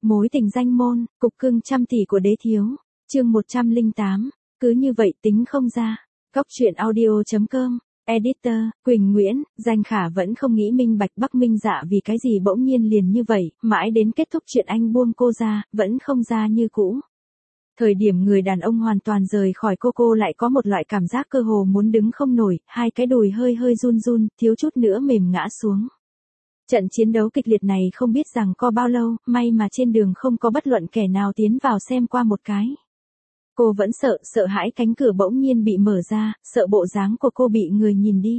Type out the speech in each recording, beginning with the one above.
Mối tình danh môn, cục cưng trăm tỷ của đế thiếu. Chương 108. Cứ như vậy tính không ra. Góc truyện audio.com. Editor, Quỳnh Nguyễn. Danh Khả vẫn không nghĩ minh bạch Bắc Minh Dạ vì cái gì bỗng nhiên liền như vậy, mãi đến kết thúc chuyện anh buông cô ra, vẫn không ra như cũ. Thời điểm người đàn ông hoàn toàn rời khỏi cô lại có một loại cảm giác cơ hồ muốn đứng không nổi, hai cái đùi hơi hơi run run, thiếu chút nữa mềm ngã xuống. Trận chiến đấu kịch liệt này không biết rằng có bao lâu, may mà trên đường không có bất luận kẻ nào tiến vào xem qua một cái. Cô vẫn sợ hãi cánh cửa bỗng nhiên bị mở ra, sợ bộ dáng của cô bị người nhìn đi.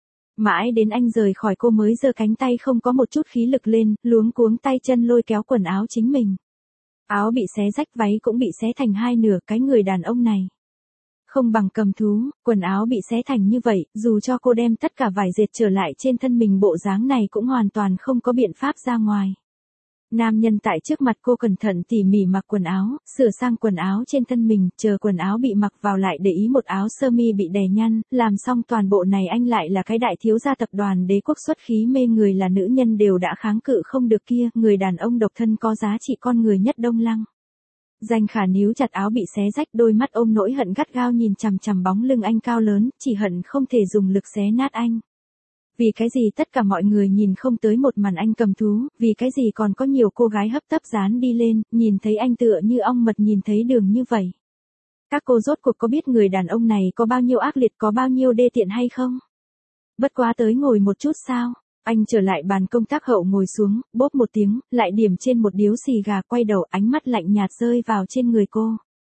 Mãi đến anh rời khỏi cô mới giơ cánh tay không có một chút khí lực lên, luống cuống tay chân lôi kéo quần áo chính mình. Áo bị xé rách, váy cũng bị xé thành hai nửa, cái người đàn ông này không bằng cầm thú, quần áo bị xé thành như vậy, dù cho cô đem tất cả vải dệt trở lại trên thân mình bộ dáng này cũng hoàn toàn không có biện pháp ra ngoài. Nam nhân tại trước mặt cô cẩn thận tỉ mỉ mặc quần áo, sửa sang quần áo trên thân mình, chờ quần áo bị mặc vào lại để ý một áo sơ mi bị đè nhăn, làm xong toàn bộ này anh lại là cái đại thiếu gia tập đoàn đế quốc xuất khí mê người là nữ nhân đều đã kháng cự không được kia, người đàn ông độc thân có giá trị con người nhất Đông Lăng. Danh Khả níu chặt áo bị xé rách, đôi mắt ôm nỗi hận gắt gao nhìn chằm chằm bóng lưng anh cao lớn, chỉ hận không thể dùng lực xé nát anh. Vì cái gì tất cả mọi người nhìn không tới một màn anh cầm thú, vì cái gì còn có nhiều cô gái hấp tấp dán đi lên, nhìn thấy anh tựa như ong mật nhìn thấy đường như vậy. Các cô rốt cuộc có biết người đàn ông này có bao nhiêu ác liệt, có bao nhiêu đê tiện hay không? Bất quá tới ngồi một chút sao? Anh trở lại bàn công tác hậu ngồi xuống, bốp một tiếng, lại điểm trên một điếu xì gà, quay đầu, ánh mắt lạnh nhạt rơi vào trên người cô.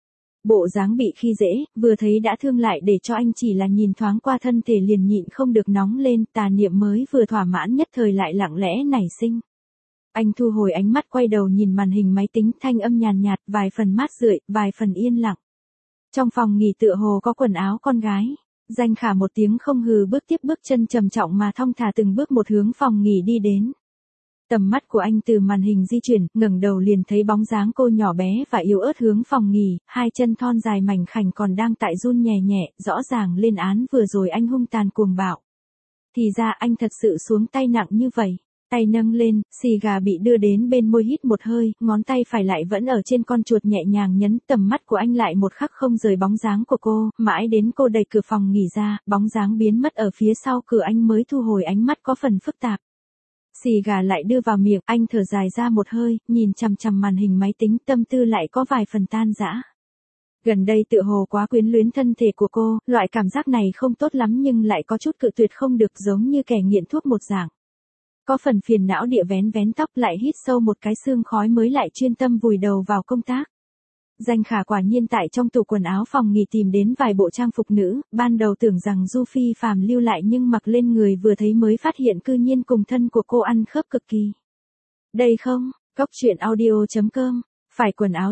Bộ dáng bị khi dễ, vừa thấy đã thương lại để cho anh chỉ là nhìn thoáng qua thân thể liền nhịn không được nóng lên, tà niệm mới vừa thỏa mãn nhất thời lại lặng lẽ nảy sinh. Anh thu hồi ánh mắt quay đầu nhìn màn hình máy tính, thanh âm nhàn nhạt, vài phần mát rượi, vài phần yên lặng. Trong phòng nghỉ tựa hồ có quần áo con gái. Danh Khả một tiếng không hừ bước tiếp bước chân trầm trọng mà thong thả từng bước một hướng phòng nghỉ đi đến. Tầm mắt của anh từ màn hình di chuyển, ngẩng đầu liền thấy bóng dáng cô nhỏ bé và yếu ớt hướng phòng nghỉ, hai chân thon dài mảnh khảnh còn đang tại run nhẹ nhẹ, rõ ràng lên án vừa rồi anh hung tàn cuồng bạo. Thì ra anh thật sự xuống tay nặng như vậy. Tay nâng lên, xì gà bị đưa đến bên môi hít một hơi, ngón tay phải lại vẫn ở trên con chuột nhẹ nhàng nhấn, tầm mắt của anh lại một khắc không rời bóng dáng của cô, mãi đến cô đẩy cửa phòng nghỉ ra, bóng dáng biến mất ở phía sau cửa anh mới thu hồi ánh mắt có phần phức tạp. Xì gà lại đưa vào miệng, anh thở dài ra một hơi, nhìn chằm chằm màn hình máy tính, tâm tư lại có vài phần tan rã. Gần đây tựa hồ quá quyến luyến thân thể của cô, loại cảm giác này không tốt lắm nhưng lại có chút cự tuyệt không được, giống như kẻ nghiện thuốc một dạng. Có phần phiền não địa vén vén tóc lại hít sâu một cái sương khói mới lại chuyên tâm vùi đầu vào công tác. Danh Khả quả nhiên tại trong tủ quần áo phòng nghỉ tìm đến vài bộ trang phục nữ, ban đầu tưởng rằng Du Phi Phàm lưu lại nhưng mặc lên người vừa thấy mới phát hiện cư nhiên cùng thân của cô ăn khớp cực kỳ. Đây không, góc truyện audio.com. Phải quần áo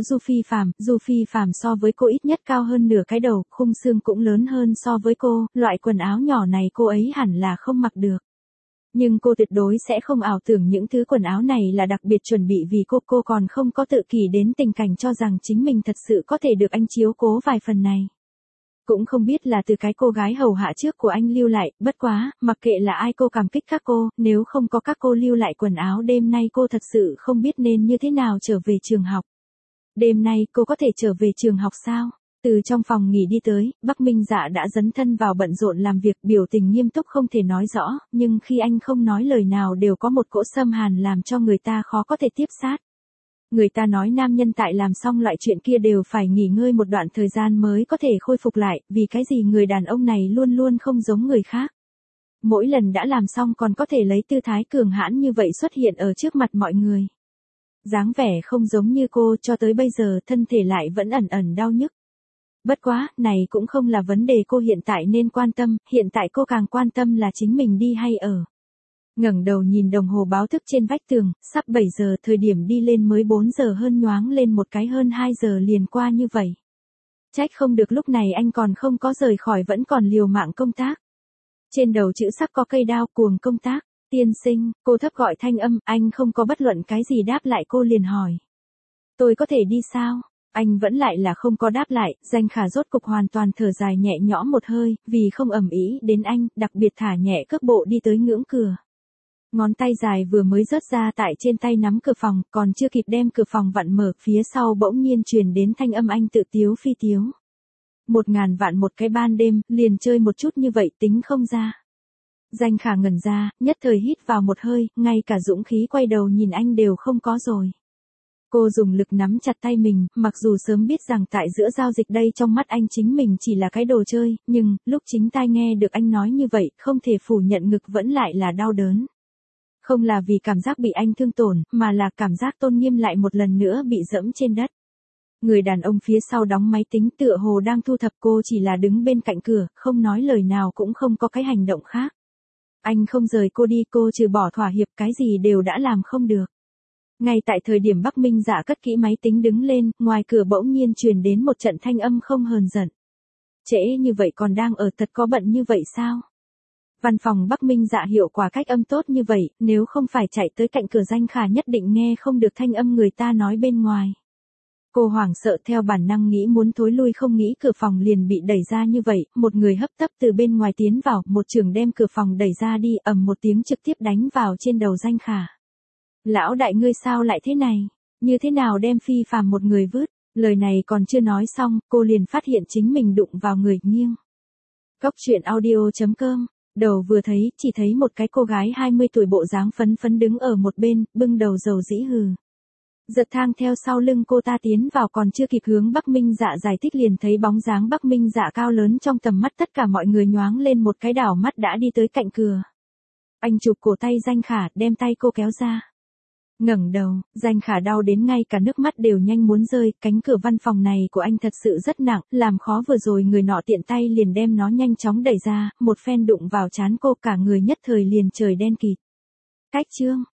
Du Phi Phàm so với cô ít nhất cao hơn nửa cái đầu, khung xương cũng lớn hơn so với cô, loại quần áo nhỏ này cô ấy hẳn là không mặc được. Nhưng cô tuyệt đối sẽ không ảo tưởng những thứ quần áo này là đặc biệt chuẩn bị vì cô còn không có tự kỷ đến tình cảnh cho rằng chính mình thật sự có thể được anh chiếu cố vài phần này. Cũng không biết là từ cái cô gái hầu hạ trước của anh lưu lại, bất quá, mặc kệ là ai cô cảm kích các cô, nếu không có các cô lưu lại quần áo đêm nay cô thật sự không biết nên như thế nào trở về trường học. Đêm nay cô có thể trở về trường học sao? Từ trong phòng nghỉ đi tới, Bắc Minh Dạ đã dấn thân vào bận rộn làm việc, biểu tình nghiêm túc không thể nói rõ, nhưng khi anh không nói lời nào đều có một cỗ xâm hàn làm cho người ta khó có thể tiếp sát. Người ta nói nam nhân tại làm xong loại chuyện kia đều phải nghỉ ngơi một đoạn thời gian mới có thể khôi phục lại, vì cái gì người đàn ông này luôn luôn không giống người khác. Mỗi lần đã làm xong còn có thể lấy tư thái cường hãn như vậy xuất hiện ở trước mặt mọi người. Dáng vẻ không giống như cô, cho tới bây giờ thân thể lại vẫn ẩn ẩn đau nhức. Bất quá, này cũng không là vấn đề cô hiện tại nên quan tâm, hiện tại cô càng quan tâm là chính mình đi hay ở. Ngẩng đầu nhìn đồng hồ báo thức trên vách tường, sắp 7 giờ, thời điểm đi lên mới 4 giờ hơn, nhoáng lên một cái hơn 2 giờ liền qua như vậy. Trách không được lúc này anh còn không có rời khỏi vẫn còn liều mạng công tác. Trên đầu chữ sắc có cây đao, cuồng công tác. Tiên sinh, cô thấp gọi thanh âm, anh không có bất luận cái gì đáp lại, cô liền hỏi. Tôi có thể đi sao? Anh vẫn lại là không có đáp lại, Danh Khả rốt cục hoàn toàn thở dài nhẹ nhõm một hơi, vì không ầm ĩ đến anh, đặc biệt thả nhẹ cước bộ đi tới ngưỡng cửa. Ngón tay dài vừa mới rớt ra tại trên tay nắm cửa phòng, còn chưa kịp đem cửa phòng vặn mở, phía sau bỗng nhiên truyền đến thanh âm anh tự tiếu phi tiếu. 1000 vạn một cái ban đêm, liền chơi một chút như vậy tính không ra. Danh Khả ngẩn ra, nhất thời hít vào một hơi, ngay cả dũng khí quay đầu nhìn anh đều không có rồi. Cô dùng lực nắm chặt tay mình, mặc dù sớm biết rằng tại giữa giao dịch đây trong mắt anh chính mình chỉ là cái đồ chơi, nhưng, lúc chính tai nghe được anh nói như vậy, không thể phủ nhận ngực vẫn lại là đau đớn. Không là vì cảm giác bị anh thương tổn, mà là cảm giác tôn nghiêm lại một lần nữa bị dẫm trên đất. Người đàn ông phía sau đóng máy tính tựa hồ đang thu thập, cô chỉ là đứng bên cạnh cửa, không nói lời nào cũng không có cái hành động khác. Anh không rời cô đi, cô trừ bỏ thỏa hiệp cái gì đều đã làm không được. Ngay tại thời điểm Bắc Minh Dạ cất kỹ máy tính đứng lên, ngoài cửa bỗng nhiên truyền đến một trận thanh âm không hờn giận. Trễ như vậy còn đang ở, thật có bận như vậy sao? Văn phòng Bắc Minh Dạ hiệu quả cách âm tốt như vậy, nếu không phải chạy tới cạnh cửa Danh Khả nhất định nghe không được thanh âm người ta nói bên ngoài. Cô hoảng sợ theo bản năng nghĩ muốn thối lui, không nghĩ cửa phòng liền bị đẩy ra như vậy, một người hấp tấp từ bên ngoài tiến vào, một chưởng đem cửa phòng đẩy ra đi, ầm một tiếng trực tiếp đánh vào trên đầu Danh Khả. Lão đại ngươi sao lại thế này? Như thế nào đem phi phàm một người vứt? Lời này còn chưa nói xong, cô liền phát hiện chính mình đụng vào người, nghiêng. Góc truyện audio.com. Đầu vừa thấy, chỉ thấy một cái cô gái 20 tuổi bộ dáng phấn phấn đứng ở một bên, bưng đầu dầu dĩ hừ. Giật thang theo sau lưng cô ta tiến vào, còn chưa kịp hướng Bắc Minh Dạ giải thích liền thấy bóng dáng Bắc Minh Dạ cao lớn trong tầm mắt tất cả mọi người, nhoáng lên một cái đảo mắt đã đi tới cạnh cửa. Anh chụp cổ tay Danh Khả, đem tay cô kéo ra. Ngẩng đầu, Danh Khả đau đến ngay cả nước mắt đều nhanh muốn rơi, cánh cửa văn phòng này của anh thật sự rất nặng, làm khó vừa rồi người nọ tiện tay liền đem nó nhanh chóng đẩy ra, một phen đụng vào trán cô, cả người nhất thời liền trời đen kịt. Cách chương